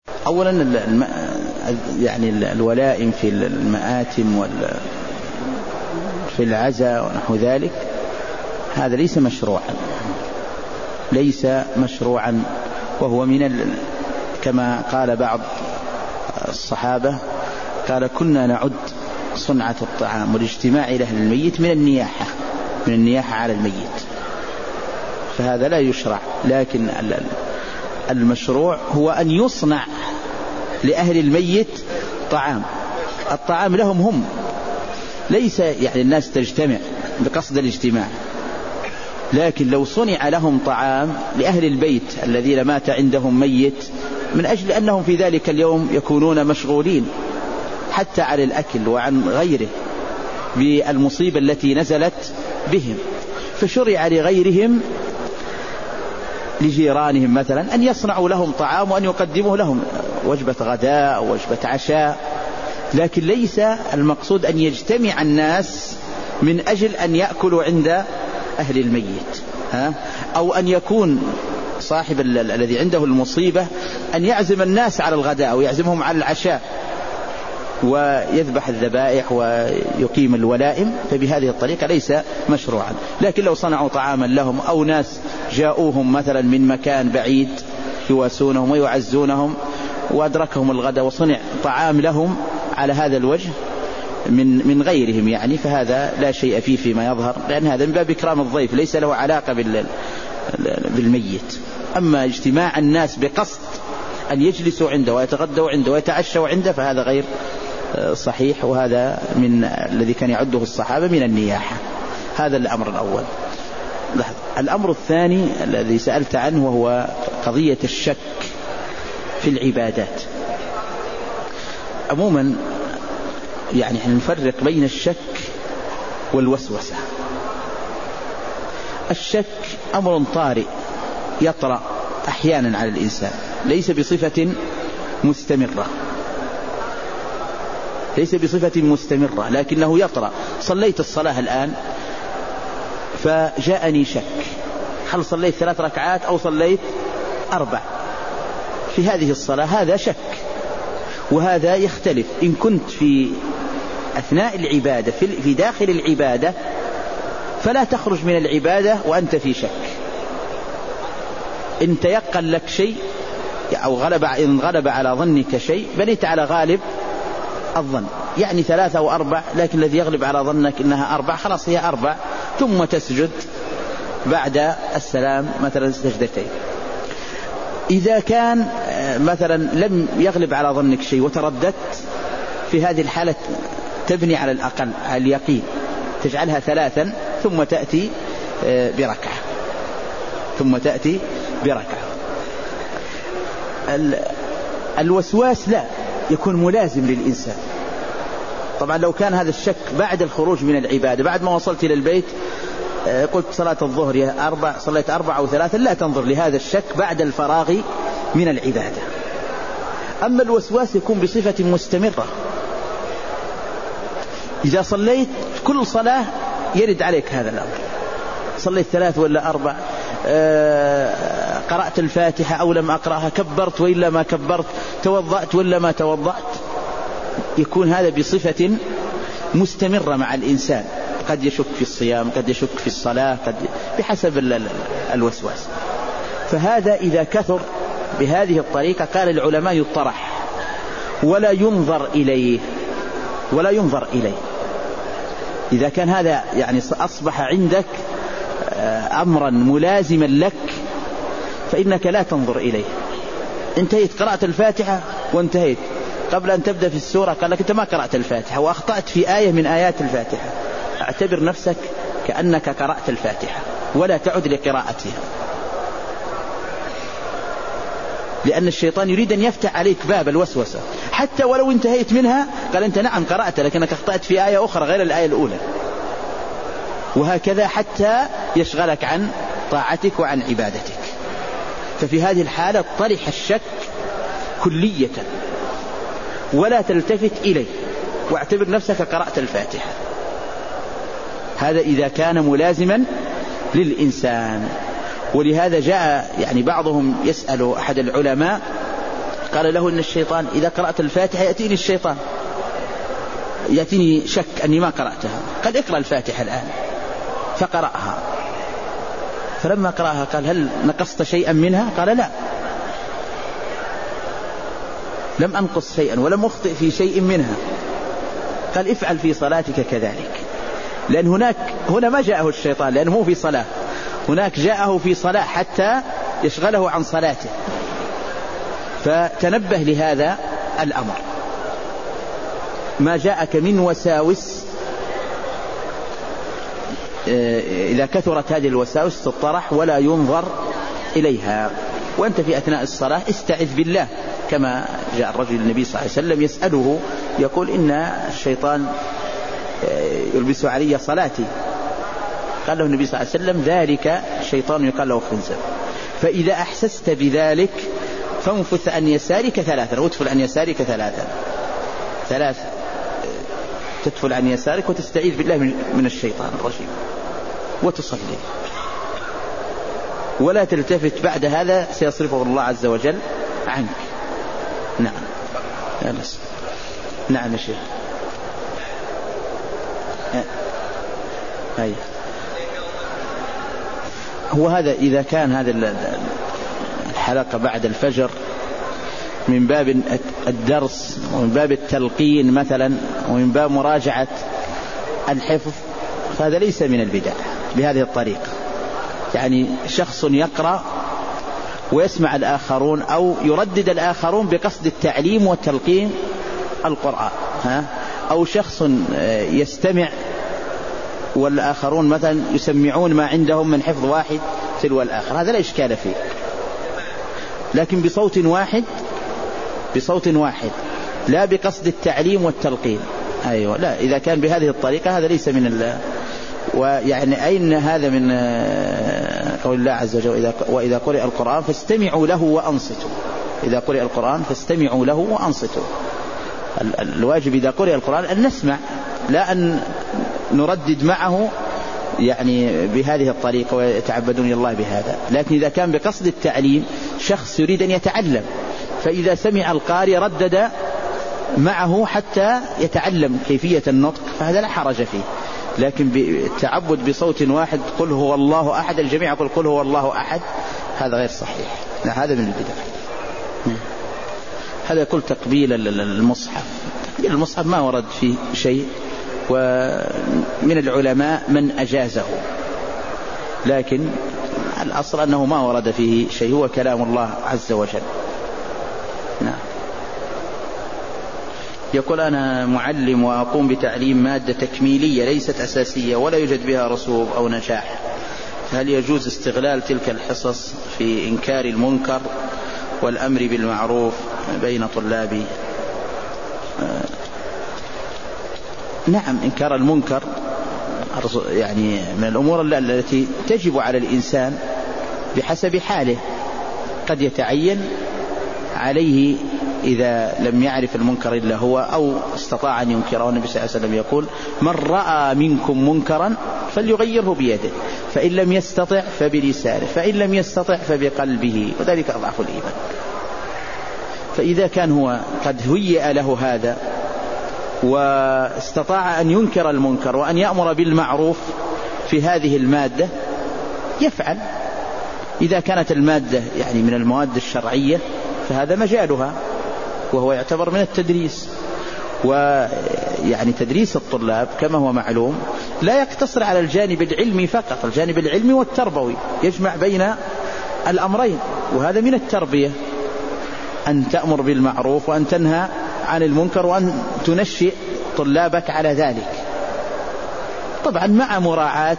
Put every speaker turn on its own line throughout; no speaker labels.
أولا يعني الولائم في المآتم في العزاء ونحو ذلك هذا ليس مشروعا وهو كما قال بعض الصحابة قال كنا نعد صنعة الطعام والاجتماع إلى أهل الميت من النياحة على الميت، فهذا لا يشرع. لكن المشروع هو أن يصنع لأهل الميت الطعام لهم هم، ليس يعني الناس تجتمع بقصد الاجتماع، لكن لو صنع لهم طعام لأهل البيت الذين مات عندهم ميت من أجل أنهم في ذلك اليوم يكونون مشغولين حتى على الأكل وعن غيره بالمصيبة التي نزلت بهم، فشرع لغيرهم لجيرانهم مثلا أن يصنعوا لهم طعام وأن يقدموه لهم وجبة غداء أو وجبة عشاء، لكن ليس المقصود أن يجتمع الناس من أجل أن يأكلوا عند أهل الميت، أو أن يكون صاحب الذي عنده المصيبة أن يعزم الناس على الغداء أو يعزمهم على العشاء ويذبح الذبائح ويقيم الولائم، فبهذه الطريقة ليس مشروعا. لكن لو صنعوا طعاما لهم أو ناس جاءوهم مثلا من مكان بعيد يواسونهم ويعزونهم وأدركهم الغداء وصنع طعام لهم على هذا الوجه من غيرهم يعني، فهذا لا شيء فيه فيما يظهر، لأن هذا من باب إكرام الضيف ليس له علاقة بالميت. أما اجتماع الناس بقصد أن يجلسوا عنده ويتغدوا عنده ويتعشوا عنده فهذا غير صحيح، وهذا من الذي كان يعده الصحابة من النياحة. هذا الأمر الأول. الأمر الثاني الذي سألت عنه وهو قضية الشك في العبادات. عموما يعني نفرق بين الشك والوسوسة. الشك أمر طارئ يطرأ أحيانا على الإنسان، ليس بصفة مستمرة لكنه يطرأ. صليت الصلاة الآن فجاءني شك، هل صليت 3 ركعات أو صليت 4 في هذه الصلاة؟ هذا شك، وهذا يختلف. إن كنت في أثناء العبادة في داخل العبادة فلا تخرج من العبادة وأنت في شك. إن تيقن لك شيء أو إن غلب على ظنك شيء بنيت على غالب الظن، يعني 3 أو 4، لكن الذي يغلب على ظنك إنها 4 خلاص هي 4، ثم تسجد بعد السلام مثلا سجدتين. إذا كان مثلا لم يغلب على ظنك شيء وترددت، في هذه الحالة تبني على الأقل على اليقين، تجعلها 3 ثم تأتي بركعة. الوسواس لا يكون ملازم للإنسان. طبعا لو كان هذا الشك بعد الخروج من العبادة، بعد ما وصلت إلى البيت قلت صلاة الظهر يا 4 صليت 4 أو 3، لا تنظر لهذا الشك بعد الفراغ من العبادة. أما الوسواس يكون بصفة مستمرة، إذا صليت كل صلاة يرد عليك هذا الأمر، صليت 3 ولا 4، قرأت الفاتحة أو لم أقرأها، كبرت وإلا ما كبرت، توضأت ولا ما توضأت، يكون هذا بصفة مستمرة مع الإنسان. قد يشك في الصيام، قد يشك في الصلاة، بحسب الوسواس. فهذا إذا كثر بهذه الطريقة قال العلماء يطرح ولا ينظر إليه. إذا كان هذا يعني أصبح عندك أمرا ملازما لك فإنك لا تنظر إليه. انتهيت قراءة الفاتحة وانتهيت، قبل أن تبدأ في السورة قال لك أنت ما قرأت الفاتحة وأخطأت في آية من آيات الفاتحة، اعتبر نفسك كأنك قرأت الفاتحة ولا تعد لقراءتها، لأن الشيطان يريد أن يفتح عليك باب الوسوسة. حتى ولو انتهيت منها قال أنت نعم قرأت لكنك أخطأت في آية أخرى غير الآية الأولى، وهكذا حتى يشغلك عن طاعتك وعن عبادتك. ففي هذه الحالة طرح الشك كلية ولا تلتفت إليه، واعتبر نفسك قرأت الفاتحة. هذا إذا كان ملازما للإنسان. ولهذا جاء يعني بعضهم يسأل أحد العلماء قال له إن الشيطان إذا قرأت الفاتحة يأتيني الشيطان، يأتيني شك أني ما قرأتها، قد اقرأ الفاتحة الآن. فقرأها، فلما قرأها قال هل نقصت شيئا منها؟ قال لا، لم أنقص شيئا ولم أخطئ في شيء منها. قال افعل في صلاتك كذلك، لأن هنا ما جاءه الشيطان لأنه هو في صلاة، هناك جاءه في صلاة حتى يشغله عن صلاته، فتنبه لهذا الأمر. ما جاءك من وساوس إذا كثرت هذه الوساوس تطرح ولا ينظر إليها، وأنت في أثناء الصلاة استعذ بالله، كما جاء الرجل النبي صلى الله عليه وسلم يسأله يقول إن الشيطان يلبس علي صلاتي، قال له النبي صلى الله عليه وسلم ذلك الشيطان يقال له خنزب، فإذا أحسست بذلك فانفث عن يسارك ثلاثا، وادفل عن يسارك ثلاث تدفل عن يسارك وتستعيذ بالله من الشيطان الرجيم وتصلي، ولا تلتفت بعد هذا سيصرفه الله عز وجل عنك. نعم يا ناس. نعم يا شيخ. أي هو هذا إذا كان هذا الحلقة بعد الفجر من باب الدرس ومن باب التلقين مثلا ومن باب مراجعة الحفظ، فهذا ليس من البدع بهذه الطريقة. يعني شخص يقرأ ويسمع الآخرون أو يردد الآخرون بقصد التعليم والتلقين القرآن، أو شخص يستمع والآخرون مثلا يسمعون ما عندهم من حفظ واحد تلو الآخر، هذا لا إشكال فيه، لكن بصوت واحد لا بقصد التعليم والتلقين. أيوة، لا، إذا كان بهذه الطريقة هذا ليس من الله. ويعني أين هذا من قول الله عز وجل وإذا قرئ القرآن فاستمعوا له وأنصتوا، إذا قرئ القرآن فاستمعوا له وأنصتوا. الواجب إذا قرئ القرآن أن نسمع، لا أن نردد معه يعني بهذه الطريقة ويتعبدون الله بهذا. لكن إذا كان بقصد التعليم، شخص يريد أن يتعلم، فإذا سمع القارئ ردد معه حتى يتعلم كيفية النطق، فهذا لا حرج فيه. لكن بالتعبد بصوت واحد قل هو الله أحد، الجميع يقول قل هو الله أحد، هذا غير صحيح، لا، هذا من البدع. هذا يقول تقبيل المصحف. تقبيل المصحف ما ورد فيه شيء، ومن العلماء من أجازه، لكن الأصل أنه ما ورد فيه شيء، هو كلام الله عز وجل. نعم. يقول أنا معلم وأقوم بتعليم مادة تكميلية ليست أساسية ولا يوجد بها رسوب أو نجاح، هل يجوز استغلال تلك الحصص في إنكار المنكر والأمر بالمعروف بين طلابي؟ نعم، إنكار المنكر يعني من الأمور التي تجب على الإنسان بحسب حاله. قد يتعين عليه إذا لم يعرف المنكر إلا هو أو استطاع أن ينكره. النبي صلى الله عليه وسلم يقول من رأى منكم منكرا فليغيره بيده، فإن لم يستطع فبلسانه، فإن لم يستطع فبقلبه، وذلك أضعف الإيمان. فإذا كان هو قد هيئ له هذا واستطاع أن ينكر المنكر وأن يأمر بالمعروف في هذه المادة يفعل. إذا كانت المادة يعني من المواد الشرعية فهذا مجالها، وهو يعتبر من التدريس. ويعني تدريس الطلاب كما هو معلوم لا يقتصر على الجانب العلمي فقط، الجانب العلمي والتربوي يجمع بين الأمرين، وهذا من التربية، أن تأمر بالمعروف وأن تنهى عن المنكر وأن تنشئ طلابك على ذلك، طبعا مع مراعاة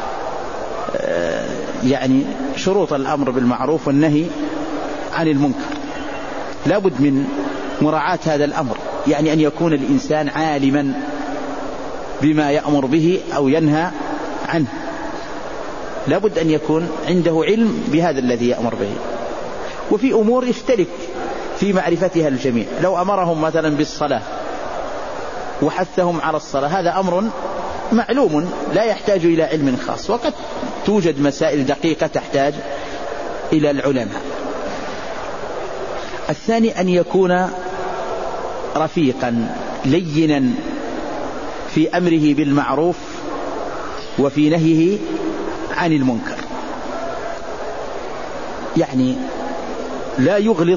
يعني شروط الأمر بالمعروف والنهي عن المنكر. لابد من مراعاة هذا الأمر، يعني أن يكون الإنسان عالما بما يأمر به أو ينهى عنه، لابد أن يكون عنده علم بهذا الذي يأمر به. وفي أمور يشترك في معرفتها الجميع، لو أمرهم مثلا بالصلاة وحثهم على الصلاة هذا أمر معلوم لا يحتاج إلى علم خاص، وقد توجد مسائل دقيقة تحتاج إلى العلماء. الثاني أن يكون رفيقا لينا في أمره بالمعروف وفي نهيه عن المنكر، يعني لا يغلظ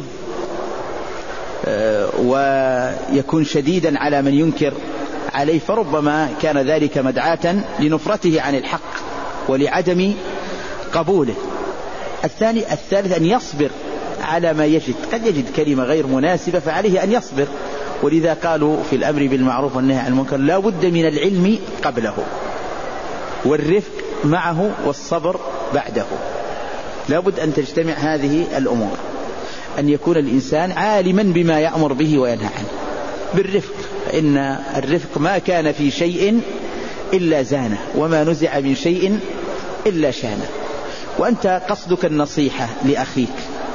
ويكون شديدا على من ينكر عليه، فربما كان ذلك مدعاة لنفرته عن الحق ولعدم قبوله. الثالث أن يصبر على ما يجد، قد يجد كلمة غير مناسبة فعليه أن يصبر، ولذا قالوا في الأمر بالمعروف والنهي عن المنكر لا بد من العلم قبله والرفق معه والصبر بعده، لا بد أن تجتمع هذه الأمور، أن يكون الإنسان عالما بما يأمر به وينهى عنه بالرفق، فإن الرفق ما كان في شيء إلا زانه وما نزع من شيء إلا شانه. وأنت قصدك النصيحة لأخيك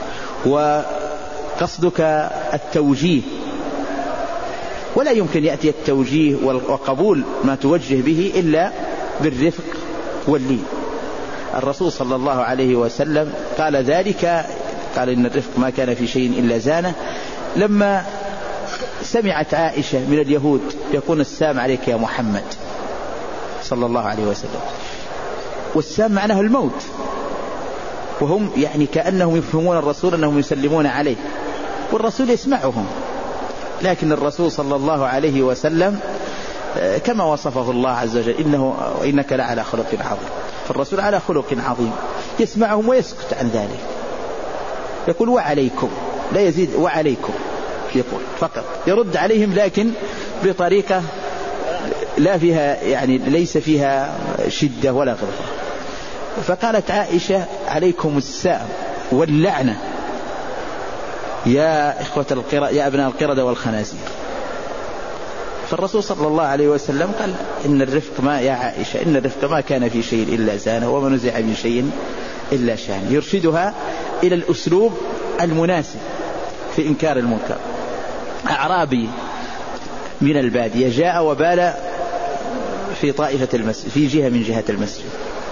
وقصدك التوجيه، ولا يمكن يأتي التوجيه وقبول ما توجه به إلا بالرفق واللين. الرسول صلى الله عليه وسلم قال ذلك، قال إن الرفق ما كان في شيء إلا زانه، لما سمعت عائشة من اليهود يقول السلام عليك يا محمد صلى الله عليه وسلم، والسلام معناه الموت، وهم يعني كأنهم يفهمون الرسول أنهم يسلمون عليه والرسول يسمعهم، لكن الرسول صلى الله عليه وسلم كما وصفه الله عز وجل إنك لعلى خلق عظيم، فالرسول على خلق عظيم يسمعهم ويسكت عن ذلك، يقول وعليكم، لا يزيد وعليكم، يقول فقط، يرد عليهم لكن بطريقة لا فيها يعني ليس فيها شدة ولا غلظة. فقالت عائشة عليكم السام واللعنة يا إخوة القردة يا أبناء القردة والخنازير. فالرسول صلى الله عليه وسلم قال إن الرفق ما يا عائشة إن الرفق ما كان في شيء إلا زانه وما نزع من شيء إلا شان، يرشدها إلى الأسلوب المناسب في إنكار المنكر. أعرابي من البادية جاء وبال في طائفة المسجد في جهة من جهات المسجد،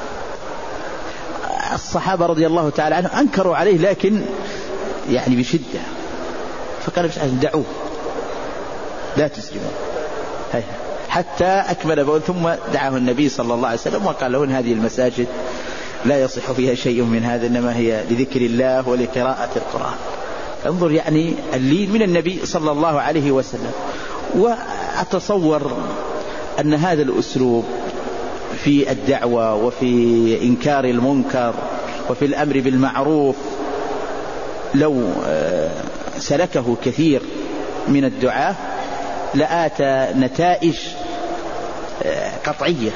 الصحابة رضي الله تعالى عنهم أنكروا عليه لكن يعني بشدة، فقال دعوه لا تسلموا حتى أكمل بول، ثم دعاه النبي صلى الله عليه وسلم وقال له إن هذه المساجد لا يصح فيها شيء من هذا، إنما هي لذكر الله ولقراءة القرآن. انظر يعني اللين من النبي صلى الله عليه وسلم. وأتصور أن هذا الأسلوب في الدعوة وفي إنكار المنكر وفي الأمر بالمعروف لو سلكه كثير من الدعاة لآتى نتائج قطعية،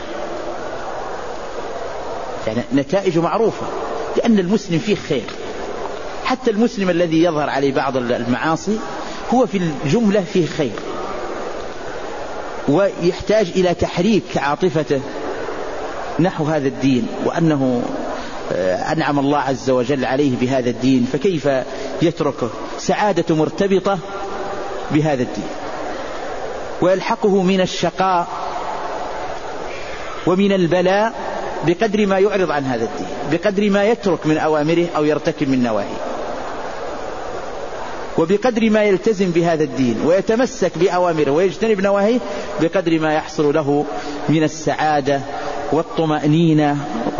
يعني نتائج معروفة، لأن المسلم فيه خير، حتى المسلم الذي يظهر عليه بعض المعاصي هو في الجملة فيه خير، ويحتاج إلى تحريك عاطفته نحو هذا الدين، وأنه أنعم الله عز وجل عليه بهذا الدين، فكيف يتركه؟ سعادة مرتبطة بهذا الدين، ويلحقه من الشقاء ومن البلاء بقدر ما يعرض عن هذا الدين، بقدر ما يترك من أوامره أو يرتكب من نواهيه، وبقدر ما يلتزم بهذا الدين ويتمسك بأوامره ويجتنب نواهيه بقدر ما يحصل له من السعادة والطمأنينة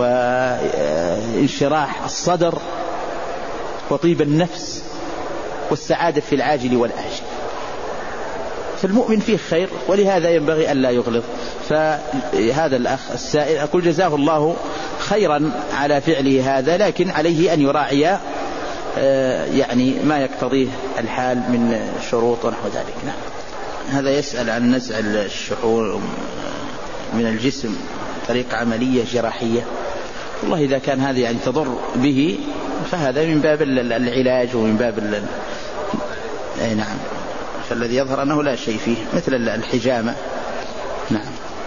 وانشراح الصدر وطيب النفس والسعادة في العاجل والآجل. فالمؤمن فيه خير، ولهذا ينبغي أن لا يغلظ. فهذا الأخ السائل أقول جزاه الله خيرا على فعله هذا، لكن عليه أن يراعي يعني ما يقتضيه الحال من شروط ونحو ذلك. نعم. هذا يسأل عن نزع الشحوم من الجسم طريقة عملية جراحية. والله إذا كان هذا يعني تضر به فهذا من باب العلاج ومن باب نعم، فالذي يظهر أنه لا شيء فيه مثل الحجامة. نعم.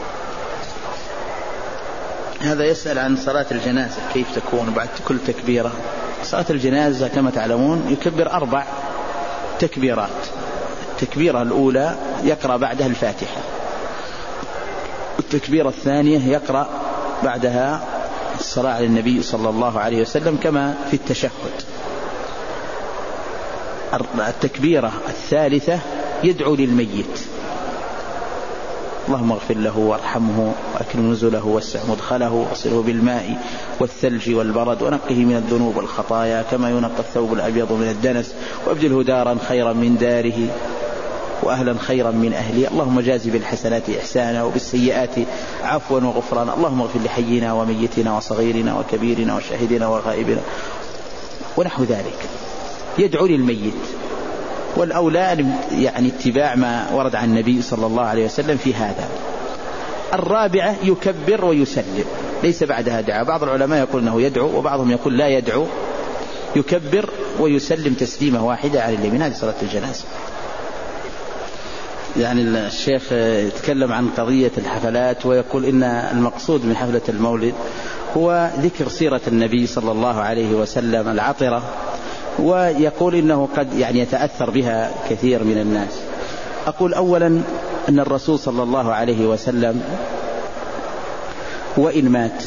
هذا يسأل عن صلاة الجنازة كيف تكون بعد كل تكبيرة. صلاة الجنازة كما تعلمون يكبر 4 تكبيرات. التكبيرة الأولى يقرأ بعدها الفاتحة، التكبيرة الثانية يقرأ بعدها الصلاة على النبي صلى الله عليه وسلم كما في التشهد. التكبيرة الثالثة يدعو للميت: اللهم اغفر له وارحمه وأكرم نزله واسع مدخله واغسله بالماء والثلج والبرد ونقه من الذنوب والخطايا كما ينقى الثوب الأبيض من الدنس وابدله دارا خيرا من داره وأهلا خيرا من أهله. اللهم جازي بالحسنات إحسانا وبالسيئات عفوا وغفرانا. اللهم اغفر لحينا وميتنا وصغيرنا وكبيرنا وشاهدنا وغائبنا ونحو ذلك. يدعو للميت. والأولى يعني اتباع ما ورد عن النبي صلى الله عليه وسلم في هذا. الرابعة يكبر ويسلم، ليس بعدها دعاء. بعض العلماء يقول أنه يدعو وبعضهم يقول لا يدعو، يكبر ويسلم تسليمة واحدة على اليمين. هذه صلاة الجنازة. يعني الشيخ يتكلم عن قضية الحفلات ويقول إن المقصود من حفلة المولد هو ذكر سيرة النبي صلى الله عليه وسلم العطرة، ويقول إنه قد يعني يتأثر بها كثير من الناس. أقول أولا أن الرسول صلى الله عليه وسلم وإن مات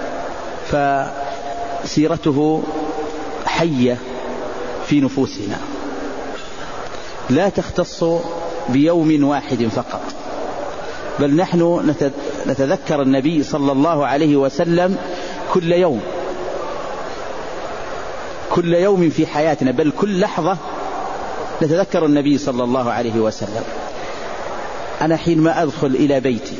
فسيرته حية في نفوسنا، لا تختص بيوم واحد فقط، بل نحن نتذكر النبي صلى الله عليه وسلم كل يوم في حياتنا، بل كل لحظة نتذكر النبي صلى الله عليه وسلم. أنا حينما أدخل إلى بيتي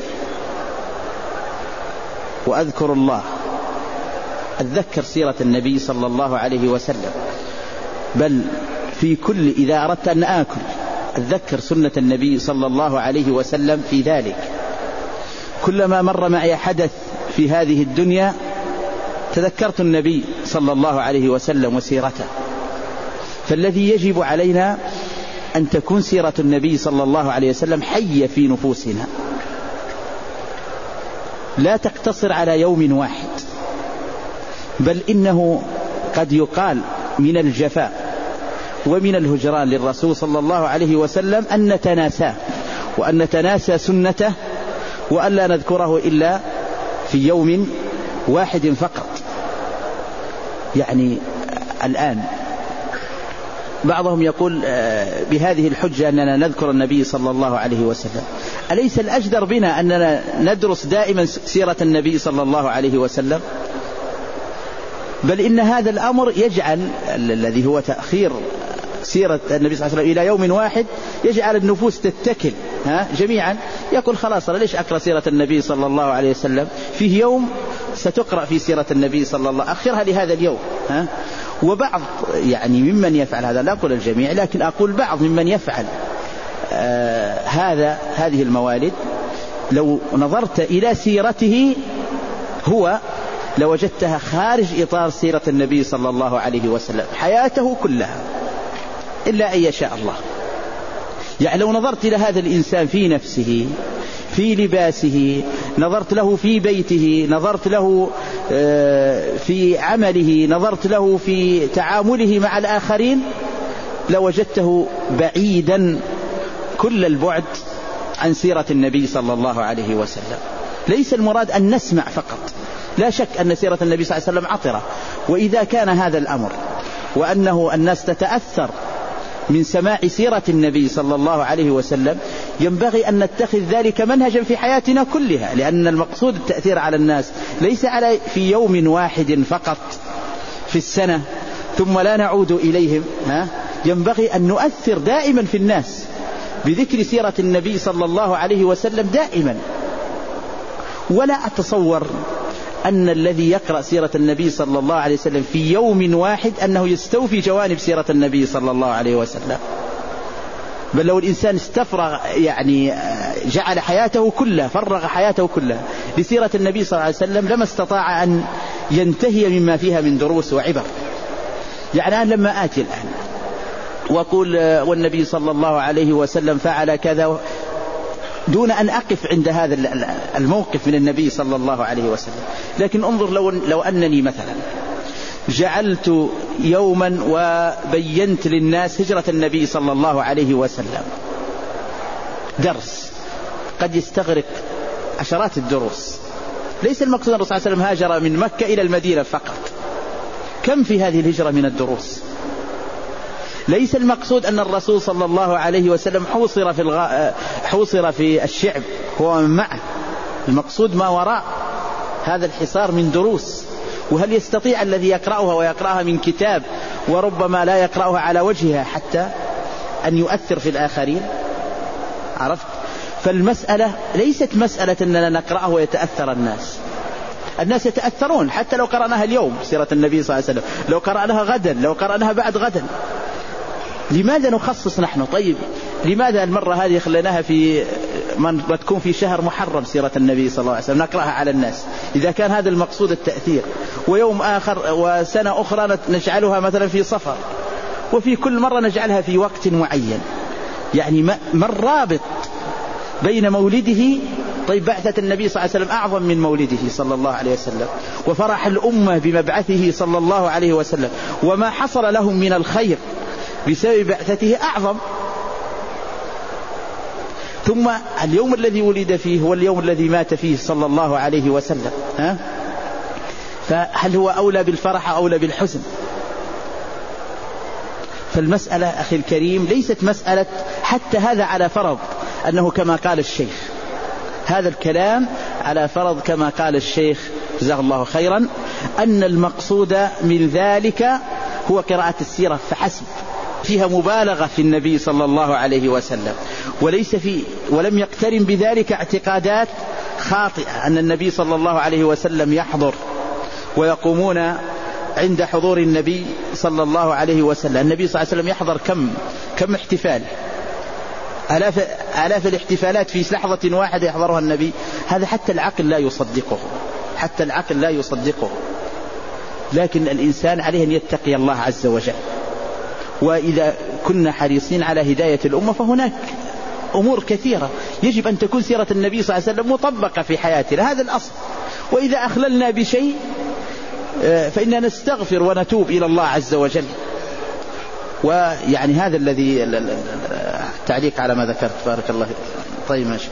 وأذكر الله أتذكر سيرة النبي صلى الله عليه وسلم، بل في كل إذا أردت أن آكل أتذكر سنة النبي صلى الله عليه وسلم في ذلك. كلما مر معي حدث في هذه الدنيا تذكرت النبي صلى الله عليه وسلم وسيرته. فالذي يجب علينا أن تكون سيرة النبي صلى الله عليه وسلم حية في نفوسنا، لا تقتصر على يوم واحد، بل إنه قد يقال من الجفاء ومن الهجران للرسول صلى الله عليه وسلم أن نتناساه وأن نتناسى سنته وأن لا نذكره إلا في يوم واحد فقط. يعني الآن بعضهم يقول بهذه الحجة أننا نذكر النبي صلى الله عليه وسلم. أليس الأجدر بنا أننا ندرس دائما سيرة النبي صلى الله عليه وسلم؟ بل إن هذا الأمر يجعل الذي هو تأخير سيرة النبي صلى الله عليه وسلم إلى يوم واحد يجعل النفوس تتكل جميعا، يقول خلاص ليش أقرأ سيرة النبي صلى الله عليه وسلم؟ فيه يوم ستقرأ في سيرة النبي صلى الله عليه وسلم، أخرها لهذا اليوم. وبعض يعني ممن يفعل هذا، لا أقول الجميع لكن أقول بعض ممن يفعل هذه الموالد، لو نظرت إلى سيرته هو لوجدتها خارج إطار سيرة النبي صلى الله عليه وسلم حياته كلها إلا أن يشاء الله. يعني لو نظرت إلى هذا الإنسان في نفسه، في لباسه، نظرت له في بيته، نظرت له في عمله، نظرت له في تعامله مع الآخرين، لوجدته بعيدا كل البعد عن سيرة النبي صلى الله عليه وسلم. ليس المراد أن نسمع فقط، لا شك أن سيرة النبي صلى الله عليه وسلم عطرة، وإذا كان هذا الأمر وأنه الناس تتأثر من سماع سيرة النبي صلى الله عليه وسلم، ينبغي أن نتخذ ذلك منهجا في حياتنا كلها، لأن المقصود التأثير على الناس ليس في يوم واحد فقط في السنة ثم لا نعود إليهم. ينبغي أن نؤثر دائما في الناس بذكر سيرة النبي صلى الله عليه وسلم دائما. ولا أتصور أن الذي يقرأ سيرة النبي صلى الله عليه وسلم في يوم واحد أنه يستوفي جوانب سيرة النبي صلى الله عليه وسلم، بل لو الإنسان استفرغ يعني جعل حياته كلها، فرغ حياته كلها لسيرة النبي صلى الله عليه وسلم، لما استطاع أن ينتهي مما فيها من دروس وعبر. يعني أنا لما آتي الآن وأقول والنبي صلى الله عليه وسلم فعل كذا دون أن أقف عند هذا الموقف من النبي صلى الله عليه وسلم، لكن انظر لو أنني مثلا جعلت يوما وبينت للناس هجرة النبي صلى الله عليه وسلم، درس قد يستغرق عشرات الدروس. ليس المقصود الرسول صلى الله عليه وسلم هاجر من مكة إلى المدينة فقط، كم في هذه الهجرة من الدروس؟ ليس المقصود أن الرسول صلى الله عليه وسلم حوصر في الشعب هو من معه، المقصود ما وراء هذا الحصار من دروس. وهل يستطيع الذي يقرأها ويقرأها من كتاب وربما لا يقرأها على وجهها حتى أن يؤثر في الآخرين؟ عرفت؟ فالمسألة ليست مسألة أننا نقرأه ويتأثر الناس يتأثرون حتى لو قرأناها اليوم سيرة النبي صلى الله عليه وسلم، لو قرأناها غدا، لو قرأناها بعد غدا. لماذا نخصص نحن؟ طيب لماذا المرة هذه خليناها في من تكون في شهر محرم سيرة النبي صلى الله عليه وسلم نقرأها على الناس إذا كان هذا المقصود التأثير، ويوم آخر وسنة أخرى نجعلها مثلا في صفر، وفي كل مرة نجعلها في وقت معين. يعني ما الرابط بين مولده؟ طيب بعثة النبي صلى الله عليه وسلم أعظم من مولده صلى الله عليه وسلم، وفرح الأمة بمبعثه صلى الله عليه وسلم، وما حصل لهم من الخير بسبب بعثته أعظم. ثم اليوم الذي ولد فيه هو اليوم الذي مات فيه صلى الله عليه وسلم، فهل هو أولى بالفرح أو أولى بالحزن؟ فالمسألة أخي الكريم ليست مسألة، حتى هذا على فرض أنه كما قال الشيخ، هذا الكلام على فرض كما قال الشيخ جزاه الله خيرا أن المقصود من ذلك هو قراءة السيرة فحسب، فيها مبالغة في النبي صلى الله عليه وسلم، ولم يقترن بذلك اعتقادات خاطئة أن النبي صلى الله عليه وسلم يحضر ويقومون عند حضور النبي صلى الله عليه وسلم. النبي صلى الله عليه وسلم يحضر كم احتفال، آلاف الاحتفالات في لحظة واحدة يحضرها النبي. هذا حتى العقل لا يصدقه، لكن الإنسان عليه أن يتقي الله عز وجل. وإذا كنا حريصين على هداية الأمة فهناك أمور كثيرة يجب أن تكون سيرة النبي صلى الله عليه وسلم مطبقة في حياتنا، هذا الأصل. وإذا أخللنا بشيء فإننا نستغفر ونتوب إلى الله عز وجل. ويعني هذا الذي تعليق على ما ذكرت. بارك الله فيك. طيب ماشي.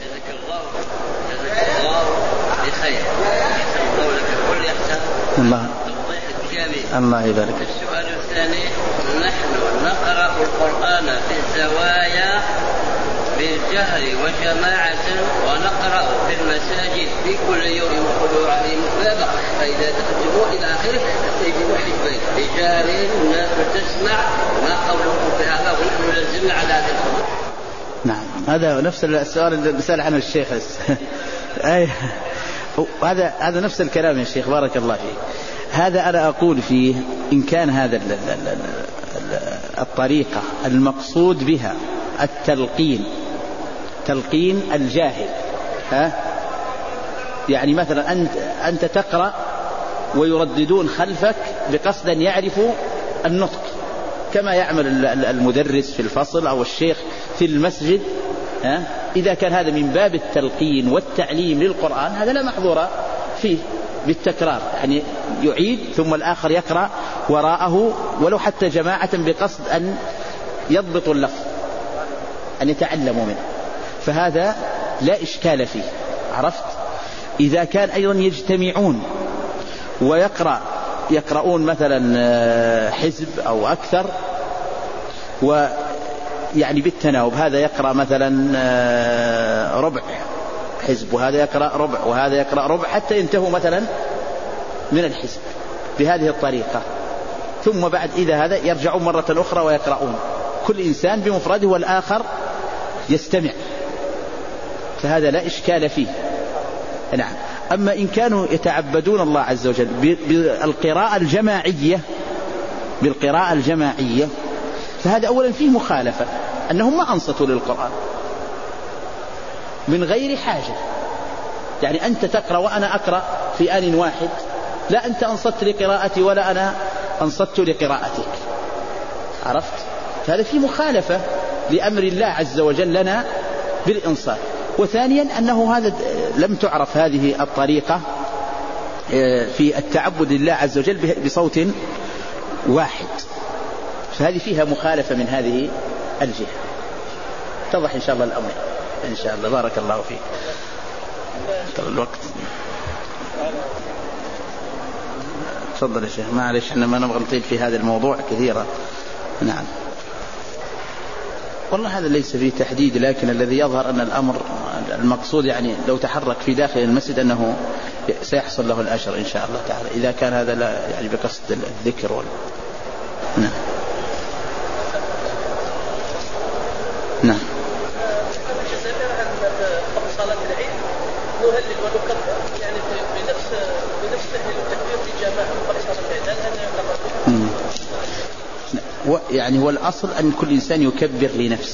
الله يبارك.
السؤال الثاني: نحن نقرأ القرآن في الزوايا بالجهر وجماعة، ونقرأ في المساجد في كل يوم يدخلوا عليه مسابقة، فإذا تقدموا إلى آخره تجدوا حزبين بجهر الناس تسمع. ما قولكم في هذا ونحن لازمنا على هذا الخبر؟
نعم، هذا نفس السؤال اللي سأل عنه الشيخ. هذا نفس الكلام يا شيخ بارك الله فيك. هذا أنا أقول فيه إن كان هذا الطريقة المقصود بها تلقين الجاهل، يعني مثلا أنت تقرأ ويرددون خلفك بقصد أن يعرفوا النطق كما يعمل المدرس في الفصل أو الشيخ في المسجد، إذا كان هذا من باب التلقين والتعليم للقرآن هذا لا محظور فيه بالتكرار، يعني يعيد ثم الآخر يقرأ وراءه ولو حتى جماعة بقصد أن يضبطوا اللفظ، أن يتعلموا منه، فهذا لا إشكال فيه. عرفت؟ إذا كان أيضا يجتمعون ويقرؤون مثلا حزب أو أكثر، ويعني بالتناوب، هذا يقرأ مثلا ربع حزب وهذا يقرأ ربع وهذا يقرأ ربع حتى ينتهوا مثلا من الحزب بهذه الطريقة، ثم بعد إذا هذا يرجعون مرة أخرى ويقرؤون كل إنسان بمفرده والآخر يستمع، فهذا لا إشكال فيه. نعم. أما إن كانوا يتعبدون الله عز وجل بالقراءة الجماعية فهذا أولا فيه مخالفة، أنهم ما أنصتوا للقرآن من غير حاجة، يعني أنت تقرأ وأنا أقرأ في آن واحد، لا أنت أنصت لقراءتي ولا أنا أنصت لقراءتك. عرفت؟ فهذا فيه مخالفة لأمر الله عز وجل لنا بالإنصات. وثانيا أنه هذا لم تعرف هذه الطريقة في التعبد لله عز وجل بصوت واحد، فهذه فيها مخالفة من هذه الجهة. اتضح إن شاء الله الأمر إن شاء الله. بارك الله فيك. ترى الوقت. تفضل يا شيخ. معلش احنا ما نبغى نطيل في هذا الموضوع كثيرا. نعم. والله هذا ليس فيه تحديد، لكن الذي يظهر أن الأمر المقصود يعني لو تحرك في داخل المسجد أنه سيحصل له الأجر إن شاء الله تعالى، إذا كان هذا لا يعني بقصد الذكر نعم. نعم.
قبل صلاة العيد نهلل ونكبر يعني بنفس تهليل التكبير في جماعة قبل صلاة العيد، هل هذا يعتبر؟
يعني هو الأصل أن كل إنسان يكبر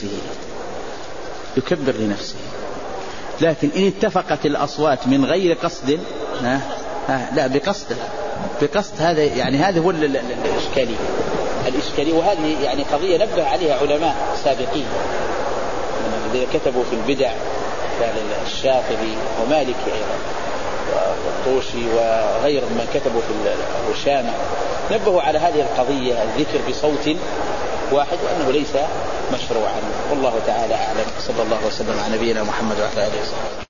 لنفسه، لكن إن اتفقت الأصوات من غير قصد لا بقصد هذا يعني هذا هو الإشكالية، وهذه يعني قضية نبه عليها علماء سابقين الذين كتبوا في البدع الشافعي ومالك والطوشي وغير من كتبوا في الشامع، نبهوا على هذه القضية الذكر بصوت واحد وأنه ليس مشروعا، والله تعالى أعلم. صلى الله وسلم على نبينا محمد وعلى آله وصحبه.